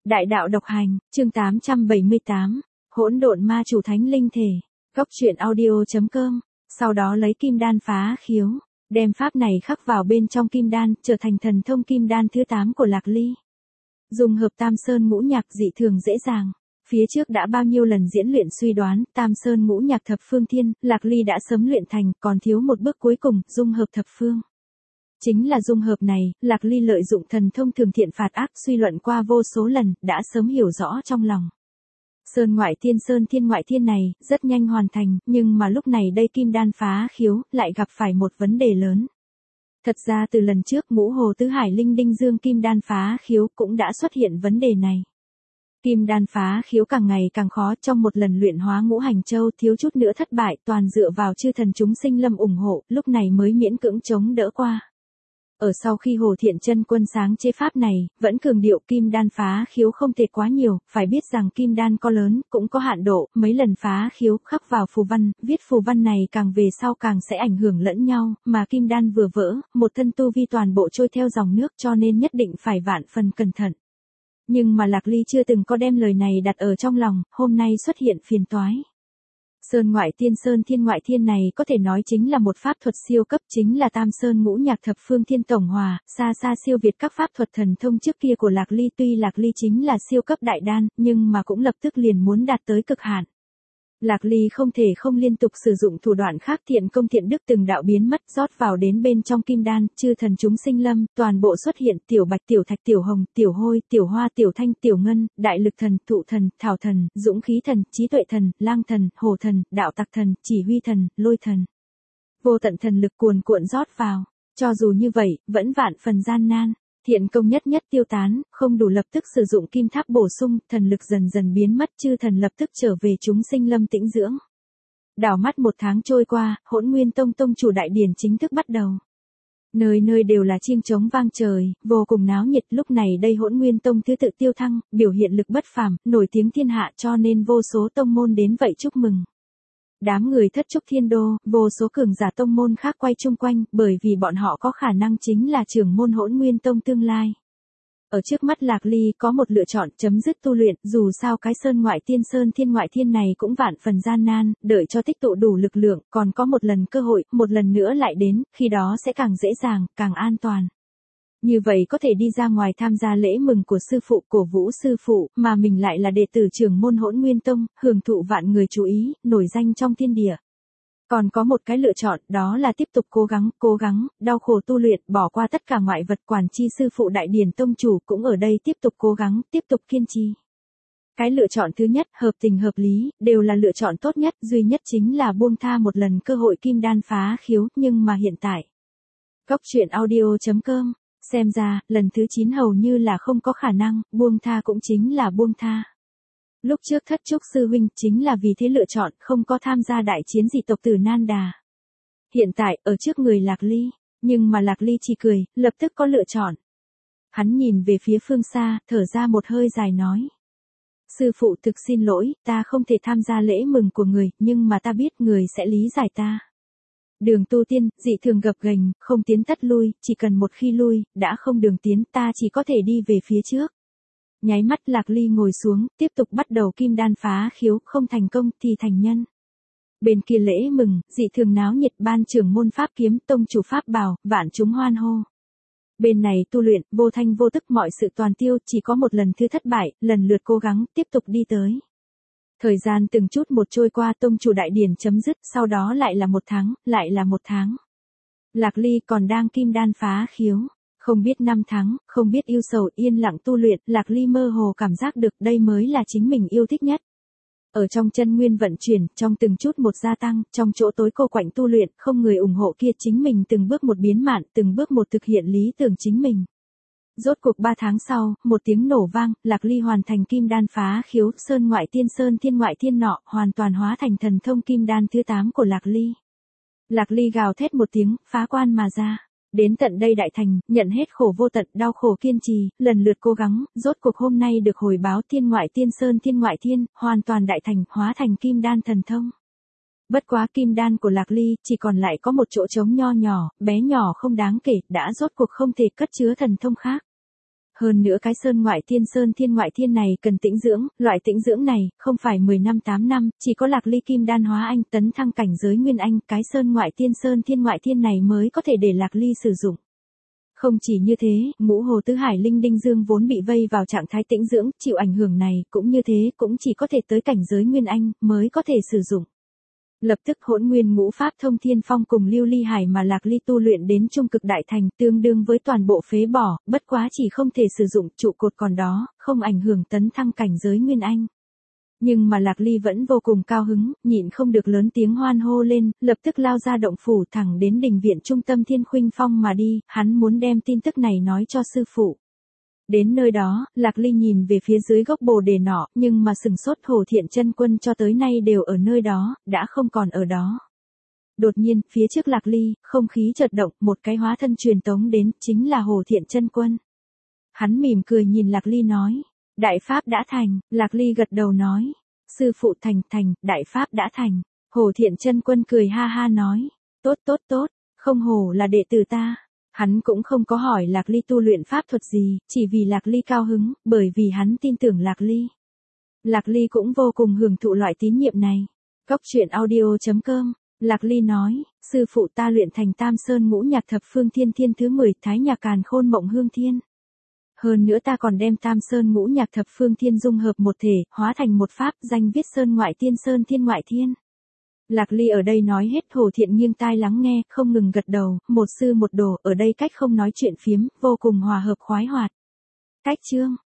Đại đạo độc hành, chương 878, hỗn độn ma chủ thánh linh thể, góc truyện audio.com, sau đó lấy kim đan phá khiếu, đem pháp này khắc vào bên trong kim đan, trở thành thần thông kim đan thứ 8 của Lạc Ly. Dùng hợp Tam Sơn ngũ nhạc dị thường dễ dàng. Phía trước đã bao nhiêu lần diễn luyện suy đoán, Tam Sơn ngũ nhạc thập phương thiên, Lạc Ly đã sớm luyện thành, còn thiếu một bước cuối cùng, dung hợp thập phương. Chính là dung hợp này, Lạc Ly lợi dụng thần thông thường thiện phạt ác suy luận qua vô số lần, đã sớm hiểu rõ trong lòng. Sơn ngoại thiên ngoại thiên này, rất nhanh hoàn thành, nhưng mà lúc này đây kim đan phá khiếu, lại gặp phải một vấn đề lớn. Thật ra từ lần trước Ngũ Hồ Tứ Hải Linh Đinh Dương kim đan phá khiếu cũng đã xuất hiện vấn đề này. Kim đan phá khiếu càng ngày càng khó, trong một lần luyện hóa ngũ hành châu thiếu chút nữa thất bại, toàn dựa vào chư thần chúng sinh lâm ủng hộ, lúc này mới miễn cưỡng chống đỡ qua. Ở sau khi Hồ Thiện Chân Quân sáng chế pháp này, vẫn cường điệu kim đan phá khiếu không thể quá nhiều, phải biết rằng kim đan có lớn, cũng có hạn độ, mấy lần phá khiếu khắc vào phù văn, viết phù văn này càng về sau càng sẽ ảnh hưởng lẫn nhau, mà kim đan vừa vỡ, một thân tu vi toàn bộ trôi theo dòng nước cho nên nhất định phải vạn phần cẩn thận. Nhưng mà Lạc Ly chưa từng có đem lời này đặt ở trong lòng, hôm nay xuất hiện phiền toái. Sơn thiên ngoại thiên này có thể nói chính là một pháp thuật siêu cấp, chính là Tam Sơn ngũ nhạc thập phương thiên tổng hòa, xa xa siêu việt các pháp thuật thần thông trước kia của Lạc Ly. Tuy Lạc Ly chính là siêu cấp đại đan, nhưng mà cũng lập tức liền muốn đạt tới cực hạn. Lạc Ly không thể không liên tục sử dụng thủ đoạn khác, thiện công thiện đức từng đạo biến mất, rót vào đến bên trong kim đan, chư thần chúng sinh lâm, toàn bộ xuất hiện, tiểu bạch, tiểu thạch, tiểu hồng, tiểu hôi, tiểu hoa, tiểu thanh, tiểu ngân, đại lực thần, thụ thần, thảo thần, dũng khí thần, trí tuệ thần, lang thần, hồ thần, đạo tặc thần, chỉ huy thần, lôi thần. Vô tận thần lực cuồn cuộn rót vào, cho dù như vậy, vẫn vạn phần gian nan. Thiện công nhất tiêu tán, không đủ lập tức sử dụng kim tháp bổ sung, thần lực dần dần biến mất, chư thần lập tức trở về chúng sinh lâm tĩnh dưỡng. Đảo mắt một tháng trôi qua, Hỗn Nguyên Tông tông chủ đại điển chính thức bắt đầu. Nơi nơi đều là chiêng trống vang trời, vô cùng náo nhiệt. Lúc này đây Hỗn Nguyên Tông thứ tự tiêu thăng, biểu hiện lực bất phàm, nổi tiếng thiên hạ cho nên vô số tông môn đến vậy chúc mừng. Đám người thất trúc thiên đô, vô số cường giả tông môn khác quay chung quanh, bởi vì bọn họ có khả năng chính là trưởng môn Hỗn Nguyên Tông tương lai. Ở trước mắt Lạc Ly có một lựa chọn, chấm dứt tu luyện, dù sao cái sơn thiên ngoại thiên này cũng vạn phần gian nan, đợi cho tích tụ đủ lực lượng, còn có một lần cơ hội, một lần nữa lại đến, khi đó sẽ càng dễ dàng, càng an toàn. Như vậy có thể đi ra ngoài tham gia lễ mừng của sư phụ, cổ vũ sư phụ, mà mình lại là đệ tử trưởng môn Hỗn Nguyên Tông, hưởng thụ vạn người chú ý, nổi danh trong thiên địa. Còn có một cái lựa chọn, đó là tiếp tục cố gắng, đau khổ tu luyện, bỏ qua tất cả ngoại vật. Quản chi sư phụ đại điển tông chủ cũng ở đây tiếp tục cố gắng, tiếp tục kiên trì. Cái lựa chọn thứ nhất, hợp tình hợp lý, đều là lựa chọn tốt nhất, duy nhất chính là buông tha một lần cơ hội kim đan phá khiếu, nhưng mà hiện tại. Góc truyện audio.com, xem ra, lần thứ 9 hầu như là không có khả năng, buông tha cũng chính là buông tha. Lúc trước thất trúc sư huynh chính là vì thế lựa chọn không có tham gia đại chiến dị tộc tử Nan Đà. Hiện tại, ở trước người Lạc Ly, nhưng mà Lạc Ly chỉ cười, lập tức có lựa chọn. Hắn nhìn về phía phương xa, thở ra một hơi dài nói. Sư phụ thực xin lỗi, ta không thể tham gia lễ mừng của người, nhưng mà ta biết người sẽ lý giải ta. Đường tu tiên, dị thường gập ghềnh, không tiến tất lui, chỉ cần một khi lui, đã không đường tiến, ta chỉ có thể đi về phía trước. Nháy mắt Lạc Ly ngồi xuống, tiếp tục bắt đầu kim đan phá khiếu, không thành công thì thành nhân. Bên kia lễ mừng, dị thường náo nhiệt, ban trưởng môn pháp kiếm, tông chủ pháp bảo, vạn chúng hoan hô. Bên này tu luyện, vô thanh vô tức mọi sự toàn tiêu, chỉ có một lần thứ thất bại, lần lượt cố gắng, tiếp tục đi tới. Thời gian từng chút một trôi qua, tông chủ đại điển chấm dứt, sau đó lại là một tháng. Lạc Ly còn đang kim đan phá khiếu. Không biết năm tháng, không biết yêu sầu, yên lặng tu luyện, Lạc Ly mơ hồ cảm giác được đây mới là chính mình yêu thích nhất. Ở trong chân nguyên vận chuyển, trong từng chút một gia tăng, trong chỗ tối cô quạnh tu luyện, không người ủng hộ kia chính mình từng bước một biến mạn, từng bước một thực hiện lý tưởng chính mình. Rốt cuộc 3 tháng sau, một tiếng nổ vang, Lạc Ly hoàn thành kim đan phá khiếu, sơn thiên ngoại thiên nọ, hoàn toàn hóa thành thần thông kim đan thứ 8 của Lạc Ly. Lạc Ly gào thét một tiếng, phá quan mà ra. Đến tận đây đại thành, nhận hết khổ vô tận, đau khổ kiên trì, lần lượt cố gắng, rốt cuộc hôm nay được hồi báo thiên ngoại thiên, hoàn toàn đại thành, hóa thành kim đan thần thông. Bất quá kim đan của Lạc Ly, chỉ còn lại có một chỗ trống nho nhỏ, bé nhỏ không đáng kể, đã rốt cuộc không thể cất chứa thần thông khác. Hơn nữa cái sơn ngoại thiên ngoại thiên này cần tĩnh dưỡng, loại tĩnh dưỡng này, không phải 10 năm 8 năm, chỉ có Lạc Ly kim đan hóa anh tấn thăng cảnh giới nguyên anh, cái sơn ngoại thiên này mới có thể để Lạc Ly sử dụng. Không chỉ như thế, ngũ hồ tứ hải linh đinh dương vốn bị vây vào trạng thái tĩnh dưỡng, chịu ảnh hưởng này, cũng như thế, cũng chỉ có thể tới cảnh giới nguyên anh, mới có thể sử dụng. Lập tức hỗn nguyên ngũ pháp thông thiên phong cùng lưu ly hải mà Lạc Ly tu luyện đến trung cực đại thành tương đương với toàn bộ phế bỏ, bất quá chỉ không thể sử dụng trụ cột còn đó, không ảnh hưởng tấn thăng cảnh giới nguyên anh. Nhưng mà Lạc Ly vẫn vô cùng cao hứng, nhịn không được lớn tiếng hoan hô lên, lập tức lao ra động phủ thẳng đến đình viện trung tâm Thiên Khuynh Phong mà đi, hắn muốn đem tin tức này nói cho sư phụ. Đến nơi đó, Lạc Ly nhìn về phía dưới gốc bồ đề nọ, nhưng mà sừng sốt Hồ Thiện Chân Quân cho tới nay đều ở nơi đó, đã không còn ở đó. Đột nhiên, phía trước Lạc Ly, không khí chợt động, một cái hóa thân truyền tống đến, chính là Hồ Thiện Chân Quân. Hắn mỉm cười nhìn Lạc Ly nói, đại pháp đã thành, Lạc Ly gật đầu nói, sư phụ thành, đại pháp đã thành. Hồ Thiện Chân Quân cười ha ha nói, tốt, không hổ là đệ tử ta. Hắn cũng không có hỏi Lạc Ly tu luyện pháp thuật gì, chỉ vì Lạc Ly cao hứng, bởi vì hắn tin tưởng Lạc Ly. Lạc Ly cũng vô cùng hưởng thụ loại tín nhiệm này. Cốc truyện audio.com, Lạc Ly nói, sư phụ ta luyện thành Tam Sơn Ngũ Nhạc Thập Phương Thiên Thiên thứ 10 Thái Nhạc Càn Khôn Mộng Hương Thiên. Hơn nữa ta còn đem Tam Sơn Ngũ Nhạc Thập Phương Thiên dung hợp một thể, hóa thành một pháp danh viết Sơn Thiên Ngoại Thiên. Lạc Ly ở đây nói hết, Hồ Thiện nghiêng tai lắng nghe, không ngừng gật đầu, một sư một đồ, ở đây cách không nói chuyện phiếm, vô cùng hòa hợp khoái hoạt. Cách chương